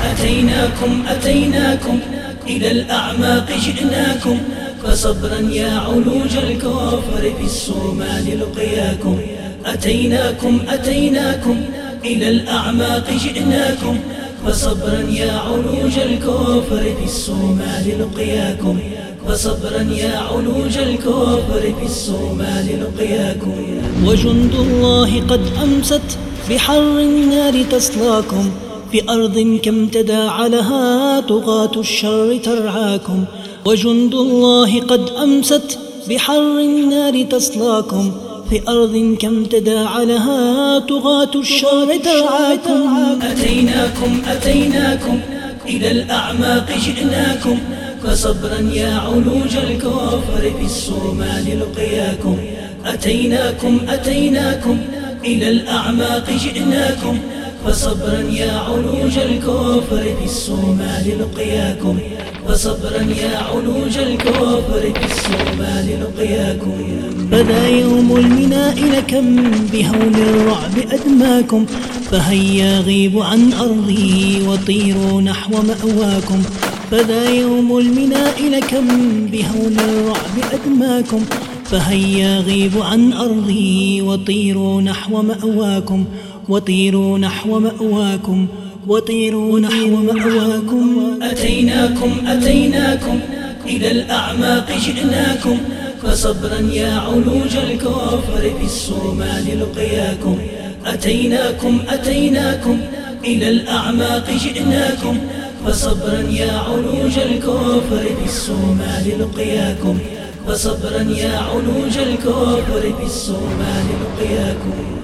أتيناكم إلى الأعماق جئناكم، فصبرا يا علوج الكفر في الصومال لقياكم. أتيناكم إلى الأعماق جئناكم، فصبرا يا علوج الكفر في الصومال لقياكم. فصبرا يا علوج الكفر في الصومال لقياكم. وجند الله قد أمست بحر النار تصلاكم، في أرض كم تداعى لها طغاة الشر ترعاكم. وجند الله قد أمست بحر النار تصلاكم، في أرض كم تداعى لها طغاة الشر ترعاكم. أتيناكم إلى الأعماق جئناكم، فصبرا يا علوج الكفر في الصومال لقياكم. أتيناكم إلى الأعماق جئناكم، فصبرا يا علوج الكفر في الصومال لقياكم. فصبرا يا علوج الكفر في الصومال لقياكم. فذا يوم المناء لكم بهول الرعب أدماكم، فهيا غيبوا عن أرضي وطيروا نحو مأواكم. فذا يوم المناء لكم بهول الرعب أدماكم، فهيا غيبوا عن أرضي وطيروا نحو مأواكم. وطيروا نحو مأواكم. وطيروا نحو مأواكم. أتيناكم إلى الأعماق جئناكم، فصبرا يا علوج الكفر في الصومال لقياكم. أتيناكم إلى الأعماق جئناكم، فصبرا يا علوج الكفر في الصومال لقياكم. فصبرا يا علوج الكفر في الصومال لقياكم.